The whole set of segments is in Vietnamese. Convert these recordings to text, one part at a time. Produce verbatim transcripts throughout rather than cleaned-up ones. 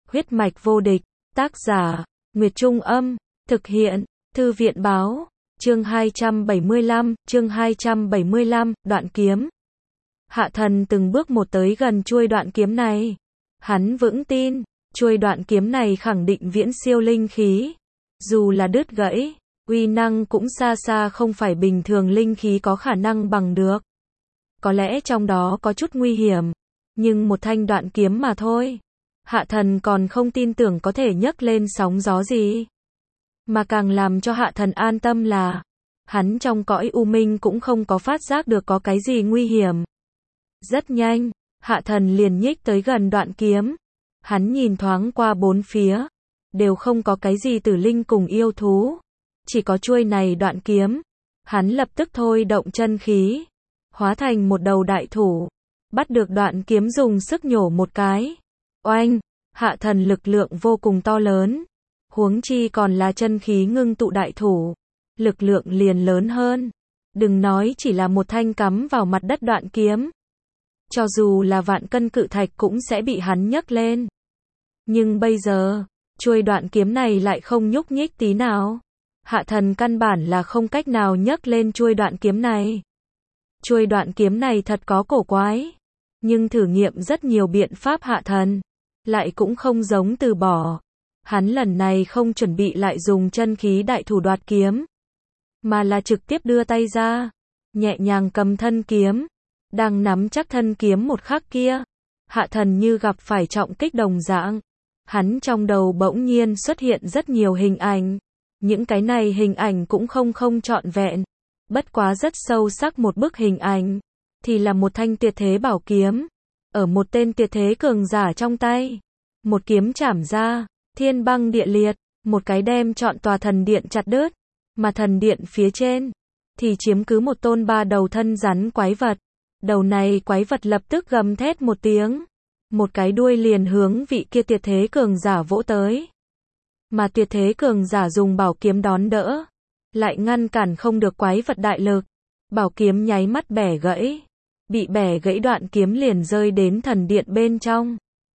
Huyết mạch vô địch, tác giả, Nguyệt Trung Âm, thực hiện, Thư viện báo, chương hai trăm bảy mươi lăm, chương hai trăm bảy mươi lăm, đoạn kiếm. Hạ Thần từng bước một tới gần chuôi đoạn kiếm này. Hắn vững tin, chuôi đoạn kiếm này khẳng định viễn siêu linh khí. Dù là đứt gãy, uy năng cũng xa xa không phải bình thường linh khí có khả năng bằng được. Có lẽ trong đó có chút nguy hiểm, nhưng một thanh đoạn kiếm mà thôi. Hạ Thần còn không tin tưởng có thể nhấc lên sóng gió gì. Mà càng làm cho Hạ Thần an tâm là, hắn trong cõi u minh cũng không có phát giác được có cái gì nguy hiểm. Rất nhanh, Hạ Thần liền nhích tới gần đoạn kiếm. Hắn nhìn thoáng qua bốn phía, đều không có cái gì tử linh cùng yêu thú. Chỉ có chuôi này đoạn kiếm. Hắn lập tức thôi động chân khí, hóa thành một đầu đại thủ, bắt được đoạn kiếm dùng sức nhổ một cái. Oanh, Hạ Thần lực lượng vô cùng to lớn. Huống chi còn là chân khí ngưng tụ đại thủ, lực lượng liền lớn hơn. Đừng nói chỉ là một thanh cắm vào mặt đất đoạn kiếm. Cho dù là vạn cân cự thạch cũng sẽ bị hắn nhấc lên. Nhưng bây giờ, chuôi đoạn kiếm này lại không nhúc nhích tí nào. Hạ Thần căn bản là không cách nào nhấc lên chuôi đoạn kiếm này. Chuôi đoạn kiếm này thật có cổ quái. Nhưng thử nghiệm rất nhiều biện pháp Hạ Thần lại cũng không giống từ bỏ. Hắn lần này không chuẩn bị lại dùng chân khí đại thủ đoạt kiếm, mà là trực tiếp đưa tay ra, nhẹ nhàng cầm thân kiếm. Đang nắm chắc thân kiếm một khắc kia, Hạ Thần như gặp phải trọng kích đồng dạng. Hắn trong đầu bỗng nhiên xuất hiện rất nhiều hình ảnh. Những cái này hình ảnh cũng không không trọn vẹn. Bất quá rất sâu sắc một bức hình ảnh. Thì là một thanh tuyệt thế bảo kiếm. Ở một tên tuyệt thế cường giả trong tay. Một kiếm chảm ra, thiên băng địa liệt. Một cái đem trọn tòa thần điện chặt đứt. Mà thần điện phía trên thì chiếm cứ một tôn ba đầu thân rắn quái vật. Đầu này quái vật lập tức gầm thét một tiếng. Một cái đuôi liền hướng vị kia tuyệt thế cường giả vỗ tới. Mà tuyệt thế cường giả dùng bảo kiếm đón đỡ, lại ngăn cản không được quái vật đại lực. Bảo kiếm nháy mắt bẻ gãy. Bị bẻ gãy đoạn kiếm liền rơi đến thần điện bên trong.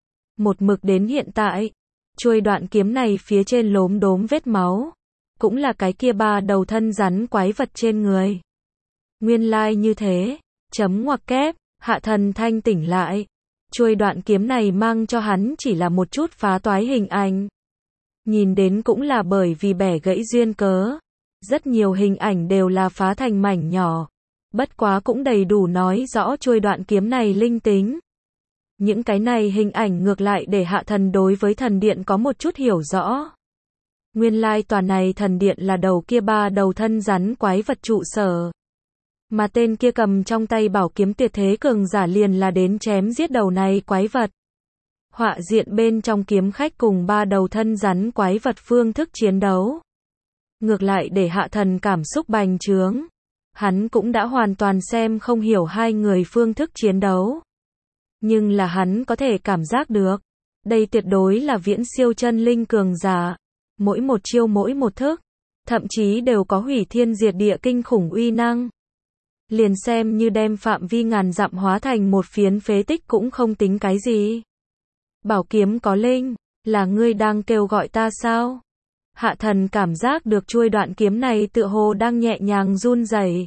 Một mực đến hiện tại, chuôi đoạn kiếm này phía trên lốm đốm vết máu. Cũng là cái kia ba đầu thân rắn quái vật trên người. Nguyên lai như thế. Chấm ngoặc kép, Hạ Thần thanh tỉnh lại. Chuôi đoạn kiếm này mang cho hắn chỉ là một chút phá toái hình ảnh. Nhìn đến cũng là bởi vì bẻ gãy duyên cớ. Rất nhiều hình ảnh đều là phá thành mảnh nhỏ. Bất quá cũng đầy đủ nói rõ chuôi đoạn kiếm này linh tính. Những cái này hình ảnh ngược lại để Hạ Thần đối với thần điện có một chút hiểu rõ. Nguyên lai tòa này thần điện là đầu kia ba đầu thân rắn quái vật trụ sở. Mà tên kia cầm trong tay bảo kiếm tuyệt thế cường giả liền là đến chém giết đầu này quái vật. Họa diện bên trong kiếm khách cùng ba đầu thân rắn quái vật phương thức chiến đấu. Ngược lại để Hạ Thần cảm xúc bành trướng. Hắn cũng đã hoàn toàn xem không hiểu hai người phương thức chiến đấu. Nhưng là hắn có thể cảm giác được. Đây tuyệt đối là viễn siêu chân linh cường giả. Mỗi một chiêu mỗi một thức. Thậm chí đều có hủy thiên diệt địa kinh khủng uy năng. Liền xem như đem phạm vi ngàn dặm hóa thành một phiến phế tích cũng không tính cái gì. Bảo kiếm có linh, là ngươi đang kêu gọi ta sao? Hạ Thần cảm giác được chuôi đoạn kiếm này tựa hồ đang nhẹ nhàng run rẩy.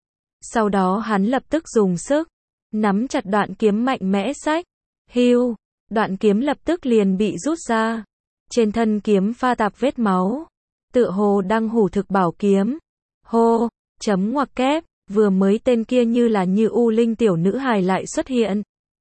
Sau đó hắn lập tức dùng sức, nắm chặt đoạn kiếm mạnh mẽ xách. Hưu, đoạn kiếm lập tức liền bị rút ra. Trên thân kiếm pha tạp vết máu. Tựa hồ đang hủ thực bảo kiếm. Hô, chấm ngoặc kép. Vừa mới tên kia như là như u linh tiểu nữ hài lại xuất hiện.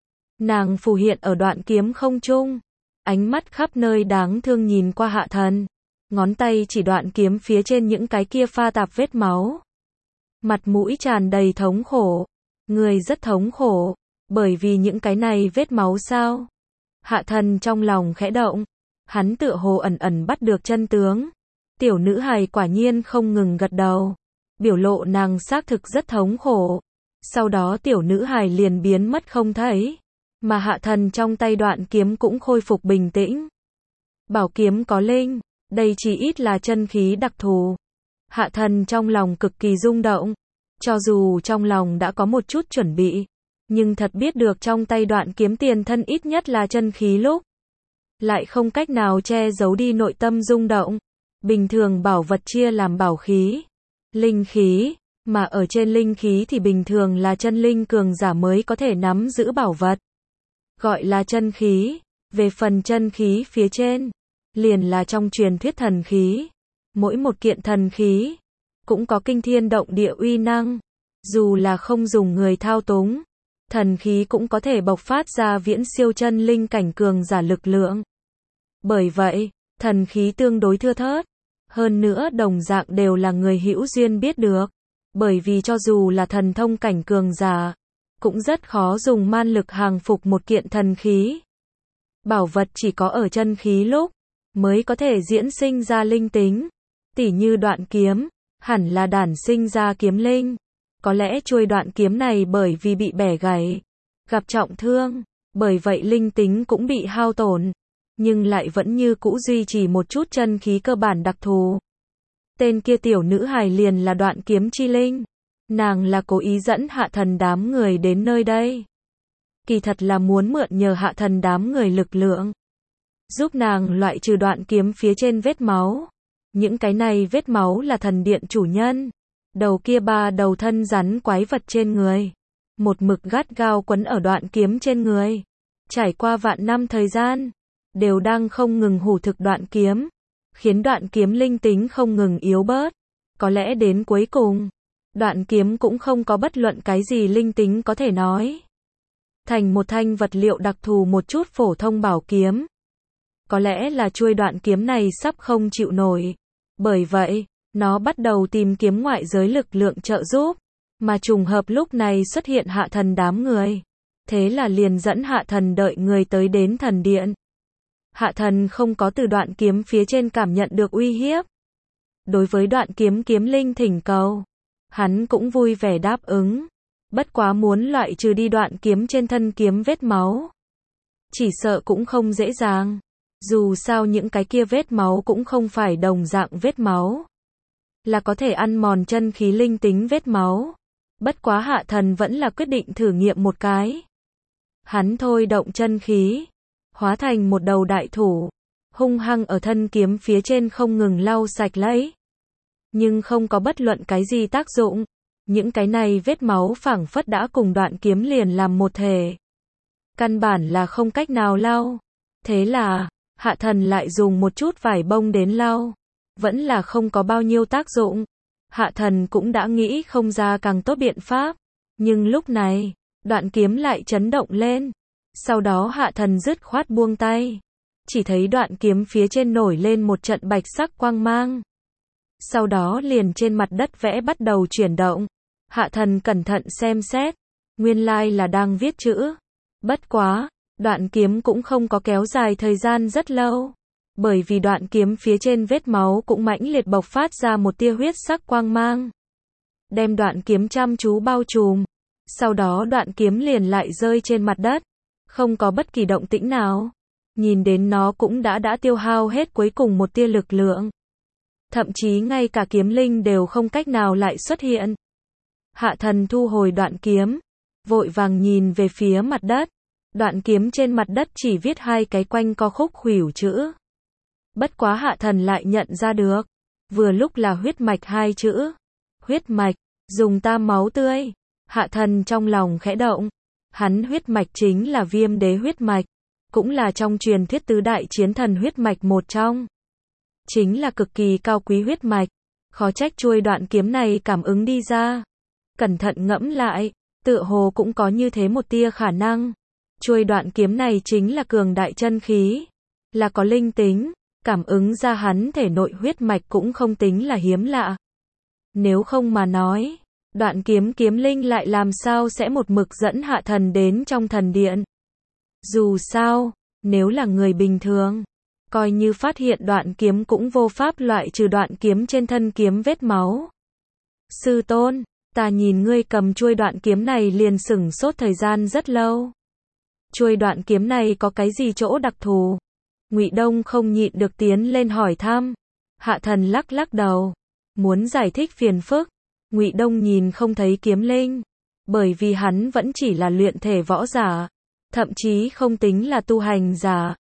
Nàng phù hiện ở đoạn kiếm không trung. Ánh mắt khắp nơi đáng thương nhìn qua Hạ Thần. Ngón tay chỉ đoạn kiếm phía trên những cái kia pha tạp vết máu. Mặt mũi tràn đầy thống khổ. Người rất thống khổ. Bởi vì những cái này vết máu sao? Hạ Thần trong lòng khẽ động. Hắn tựa hồ ẩn ẩn bắt được chân tướng. Tiểu nữ hài quả nhiên không ngừng gật đầu. Biểu lộ nàng xác thực rất thống khổ. Sau đó tiểu nữ hài liền biến mất không thấy. Mà Hạ Thần trong tay đoạn kiếm cũng khôi phục bình tĩnh. Bảo kiếm có linh. Đây chỉ ít là chân khí đặc thù. Hạ Thần trong lòng cực kỳ rung động. Cho dù trong lòng đã có một chút chuẩn bị. Nhưng thật biết được trong tay đoạn kiếm tiền thân ít nhất là chân khí lúc. lại không cách nào che giấu đi nội tâm rung động. Bình thường bảo vật chia làm bảo khí, linh khí, mà ở trên linh khí thì bình thường là chân linh cường giả mới có thể nắm giữ bảo vật. Gọi là chân khí, về phần chân khí phía trên, liền là trong truyền thuyết thần khí. Mỗi một kiện thần khí, cũng có kinh thiên động địa uy năng, dù là không dùng người thao túng, thần khí cũng có thể bộc phát ra viễn siêu chân linh cảnh cường giả lực lượng. Bởi vậy, thần khí tương đối thưa thớt, hơn nữa đồng dạng đều là người hữu duyên biết được, bởi vì cho dù là thần thông cảnh cường giả, cũng rất khó dùng man lực hàng phục một kiện thần khí. Bảo vật chỉ có ở chân khí lúc, mới có thể diễn sinh ra linh tính, tỉ như đoạn kiếm, hẳn là đản sinh ra kiếm linh. Có lẽ chuôi đoạn kiếm này bởi vì bị bẻ gãy, gặp trọng thương, bởi vậy linh tính cũng bị hao tổn, nhưng lại vẫn như cũ duy trì một chút chân khí cơ bản đặc thù. Tên kia tiểu nữ hài liền là đoạn kiếm chi linh, nàng là cố ý dẫn Hạ Thần đám người đến nơi đây. Kỳ thật là muốn mượn nhờ Hạ Thần đám người lực lượng, giúp nàng loại trừ đoạn kiếm phía trên vết máu. Những cái này vết máu là thần điện chủ nhân, đầu kia ba đầu thân rắn quái vật trên người, một mực gắt gao quấn ở đoạn kiếm trên người. Trải qua vạn năm thời gian, đều đang không ngừng hủ thực đoạn kiếm, khiến đoạn kiếm linh tính không ngừng yếu bớt. Có lẽ đến cuối cùng, đoạn kiếm cũng không có bất luận cái gì linh tính có thể nói thành một thanh vật liệu đặc thù một chút phổ thông bảo kiếm. Có lẽ là chuôi đoạn kiếm này sắp không chịu nổi. Bởi vậy, nó bắt đầu tìm kiếm ngoại giới lực lượng trợ giúp, mà trùng hợp lúc này xuất hiện Hạ Thần đám người. Thế là liền dẫn Hạ Thần đợi người tới đến thần điện. Hạ Thần không có từ đoạn kiếm phía trên cảm nhận được uy hiếp. Đối với đoạn kiếm kiếm linh thỉnh cầu, hắn cũng vui vẻ đáp ứng. Bất quá muốn loại trừ đi đoạn kiếm trên thân kiếm vết máu, chỉ sợ cũng không dễ dàng. Dù sao những cái kia vết máu cũng không phải đồng dạng vết máu, là có thể ăn mòn chân khí linh tính vết máu. Bất quá Hạ Thần vẫn là quyết định thử nghiệm một cái. Hắn thôi động chân khí, hóa thành một đầu đại thủ, hung hăng ở thân kiếm phía trên không ngừng lau sạch lấy. Nhưng không có bất luận cái gì tác dụng. Những cái này vết máu phảng phất đã cùng đoạn kiếm liền làm một thể, căn bản là không cách nào lau. Thế là, Hạ Thần lại dùng một chút vải bông đến lau, vẫn là không có bao nhiêu tác dụng. Hạ Thần cũng đã nghĩ không ra càng tốt biện pháp, nhưng lúc này, đoạn kiếm lại chấn động lên. Sau đó Hạ Thần dứt khoát buông tay, chỉ thấy đoạn kiếm phía trên nổi lên một trận bạch sắc quang mang. Sau đó liền trên mặt đất vẽ bắt đầu chuyển động. Hạ Thần cẩn thận xem xét, nguyên lai là đang viết chữ. Bất quá, đoạn kiếm cũng không có kéo dài thời gian rất lâu, bởi vì đoạn kiếm phía trên vết máu cũng mãnh liệt bộc phát ra một tia huyết sắc quang mang, đem đoạn kiếm chăm chú bao trùm. Sau đó đoạn kiếm liền lại rơi trên mặt đất, không có bất kỳ động tĩnh nào. Nhìn đến nó cũng đã đã tiêu hao hết cuối cùng một tia lực lượng, thậm chí ngay cả kiếm linh đều không cách nào lại xuất hiện. Hạ Thần thu hồi đoạn kiếm, vội vàng nhìn về phía mặt đất. Đoạn kiếm trên mặt đất chỉ viết hai cái quanh co khúc khuỷu chữ. Bất quá Hạ Thần lại nhận ra được, vừa lúc là huyết mạch hai chữ. Huyết mạch, dùng tam máu tươi. Hạ Thần trong lòng khẽ động, hắn huyết mạch chính là Viêm Đế huyết mạch, cũng là trong truyền thuyết tứ đại chiến thần huyết mạch một trong. Chính là cực kỳ cao quý huyết mạch, khó trách chuôi đoạn kiếm này cảm ứng đi ra. Cẩn thận ngẫm lại, tựa hồ cũng có như thế một tia khả năng. Chuôi đoạn kiếm này chính là cường đại chân khí, là có linh tính, cảm ứng ra hắn thể nội huyết mạch cũng không tính là hiếm lạ. Nếu không mà nói, đoạn kiếm kiếm linh lại làm sao sẽ một mực dẫn Hạ Thần đến trong thần điện. Dù sao, nếu là người bình thường, coi như phát hiện đoạn kiếm cũng vô pháp loại trừ đoạn kiếm trên thân kiếm vết máu. Sư tôn, ta nhìn ngươi cầm chuôi đoạn kiếm này liền sửng sốt thời gian rất lâu. Chuôi đoạn kiếm này có cái gì chỗ đặc thù? Ngụy Đông không nhịn được tiến lên hỏi thăm. Hạ Thần lắc lắc đầu, muốn giải thích phiền phức. Ngụy Đông nhìn không thấy kiếm linh, bởi vì hắn vẫn chỉ là luyện thể võ giả, thậm chí không tính là tu hành giả.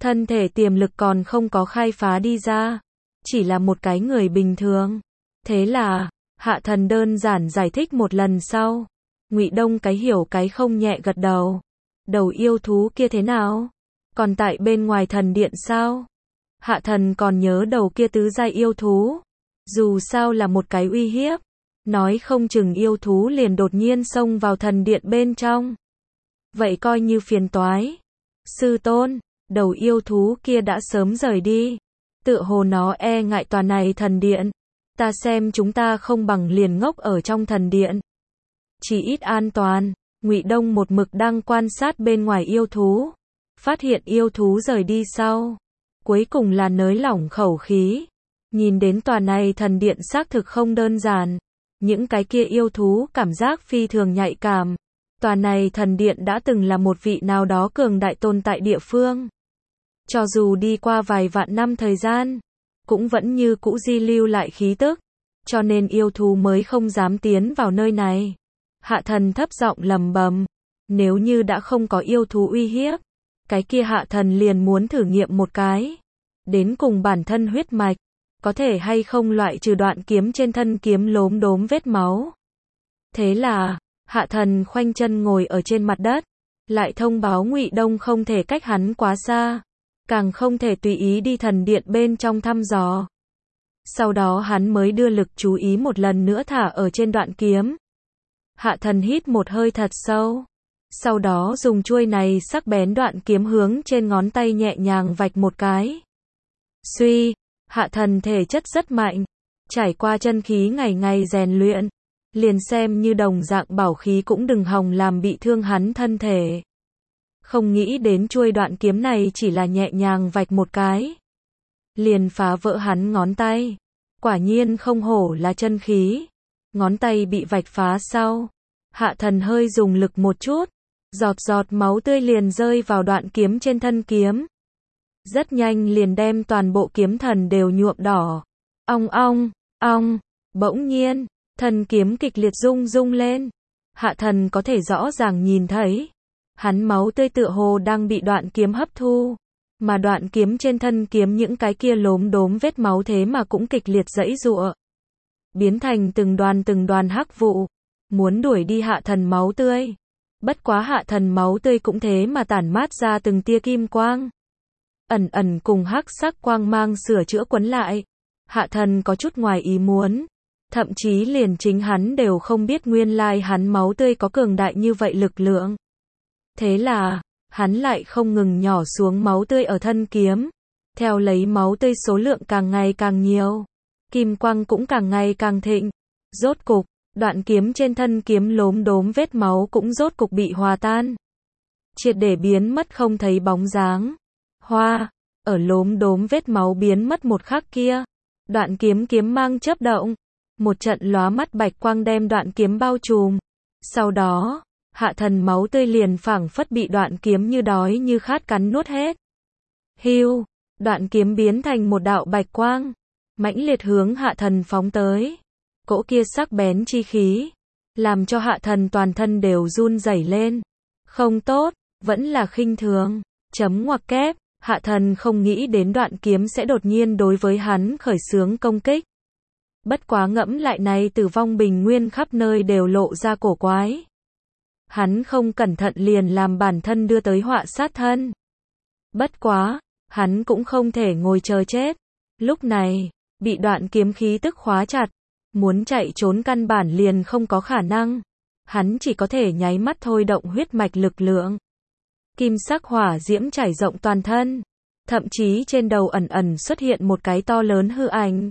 thân thể tiềm lực còn không có khai phá đi ra, chỉ là một cái người bình thường. Thế là, Hạ Thần đơn giản giải thích một lần sau, Ngụy Đông cái hiểu cái không nhẹ gật đầu. Đầu yêu thú kia thế nào? Còn tại bên ngoài thần điện sao? Hạ Thần còn nhớ đầu kia tứ giai yêu thú, dù sao là một cái uy hiếp, nói không chừng yêu thú liền đột nhiên xông vào thần điện bên trong. Vậy coi như phiền toái. Sư tôn, đầu yêu thú kia đã sớm rời đi, tựa hồ nó e ngại tòa này thần điện. Ta xem chúng ta không bằng liền ngốc ở trong thần điện, chỉ ít an toàn. Ngụy Đông một mực đang quan sát bên ngoài yêu thú, phát hiện yêu thú rời đi sau, cuối cùng là nới lỏng khẩu khí. Nhìn đến tòa này thần điện xác thực không đơn giản, những cái kia yêu thú cảm giác phi thường nhạy cảm. Tòa này thần điện đã từng là một vị nào đó cường đại tồn tại địa phương. Cho dù đi qua vài vạn năm thời gian, cũng vẫn như cũ di lưu lại khí tức, cho nên yêu thú mới không dám tiến vào nơi này. Hạ Thần thấp giọng lầm bầm, nếu như đã không có yêu thú uy hiếp, cái kia Hạ Thần liền muốn thử nghiệm một cái, đến cùng bản thân huyết mạch, có thể hay không loại trừ đoạn kiếm trên thân kiếm lốm đốm vết máu. Thế là, Hạ Thần khoanh chân ngồi ở trên mặt đất, lại thông báo Ngụy Đông không thể cách hắn quá xa, càng không thể tùy ý đi thần điện bên trong thăm dò. Sau đó hắn mới đưa lực chú ý một lần nữa thả ở trên đoạn kiếm. Hạ Thần hít một hơi thật sâu, sau đó dùng chuôi này sắc bén đoạn kiếm hướng trên ngón tay nhẹ nhàng vạch một cái. Suy, Hạ Thần thể chất rất mạnh, trải qua chân khí ngày ngày rèn luyện, liền xem như đồng dạng bảo khí cũng đừng hòng làm bị thương hắn thân thể. Không nghĩ đến chuôi đoạn kiếm này chỉ là nhẹ nhàng vạch một cái, liền phá vỡ hắn ngón tay. Quả nhiên không hổ là chân khí. Ngón tay bị vạch phá sau, Hạ Thần hơi dùng lực một chút, giọt giọt máu tươi liền rơi vào đoạn kiếm trên thân kiếm. Rất nhanh liền đem toàn bộ kiếm thần đều nhuộm đỏ. Ong ong, ong, bỗng nhiên, thân kiếm kịch liệt rung rung lên. Hạ Thần có thể rõ ràng nhìn thấy, hắn máu tươi tựa hồ đang bị đoạn kiếm hấp thu, mà đoạn kiếm trên thân kiếm những cái kia lốm đốm vết máu thế mà cũng kịch liệt giãy giụa, biến thành từng đoàn từng đoàn hắc vụ, muốn đuổi đi Hạ Thần máu tươi. Bất quá Hạ Thần máu tươi cũng thế mà tản mát ra từng tia kim quang, ẩn ẩn cùng hắc sắc quang mang sửa chữa quấn lại. Hạ Thần có chút ngoài ý muốn, thậm chí liền chính hắn đều không biết nguyên lai hắn máu tươi có cường đại như vậy lực lượng. Thế là, hắn lại không ngừng nhỏ xuống máu tươi ở thân kiếm, theo lấy máu tươi số lượng càng ngày càng nhiều, kim quang cũng càng ngày càng thịnh. Rốt cục, đoạn kiếm trên thân kiếm lốm đốm vết máu cũng rốt cục bị hòa tan, triệt để biến mất không thấy bóng dáng. Hoa, ở lốm đốm vết máu biến mất một khắc kia, đoạn kiếm kiếm mang chớp động, một trận lóa mắt bạch quang đem đoạn kiếm bao trùm. Sau đó, Hạ Thần máu tươi liền phảng phất bị đoạn kiếm như đói như khát cắn nuốt hết. Hưu, đoạn kiếm biến thành một đạo bạch quang, mãnh liệt hướng Hạ Thần phóng tới. Cỗ kia sắc bén chi khí, làm cho Hạ Thần toàn thân đều run rẩy lên. Không tốt, vẫn là khinh thường. Chấm ngoặc kép, Hạ Thần không nghĩ đến đoạn kiếm sẽ đột nhiên đối với hắn khởi xướng công kích. Bất quá ngẫm lại này tử vong bình nguyên khắp nơi đều lộ ra cổ quái. Hắn không cẩn thận liền làm bản thân đưa tới họa sát thân. Bất quá, hắn cũng không thể ngồi chờ chết. Lúc này, bị đoạn kiếm khí tức khóa chặt, muốn chạy trốn căn bản liền không có khả năng. Hắn chỉ có thể nháy mắt thôi động huyết mạch lực lượng. Kim sắc hỏa diễm trải rộng toàn thân, thậm chí trên đầu ẩn ẩn xuất hiện một cái to lớn hư ảnh.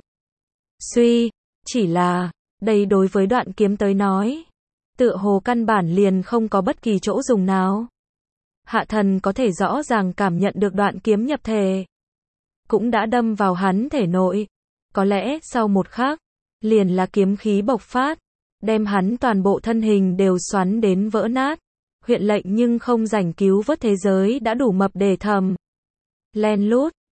Suy, chỉ là, đây đối với đoạn kiếm tới nói, tựa hồ căn bản liền không có bất kỳ chỗ dùng nào. Hạ Thần có thể rõ ràng cảm nhận được đoạn kiếm nhập thể, cũng đã đâm vào hắn thể nội. Có lẽ sau một khắc, liền là kiếm khí bộc phát, đem hắn toàn bộ thân hình đều xoắn đến vỡ nát. Huyện lệnh nhưng không rảnh cứu vớt thế giới đã đủ mập để thầm. Len lút,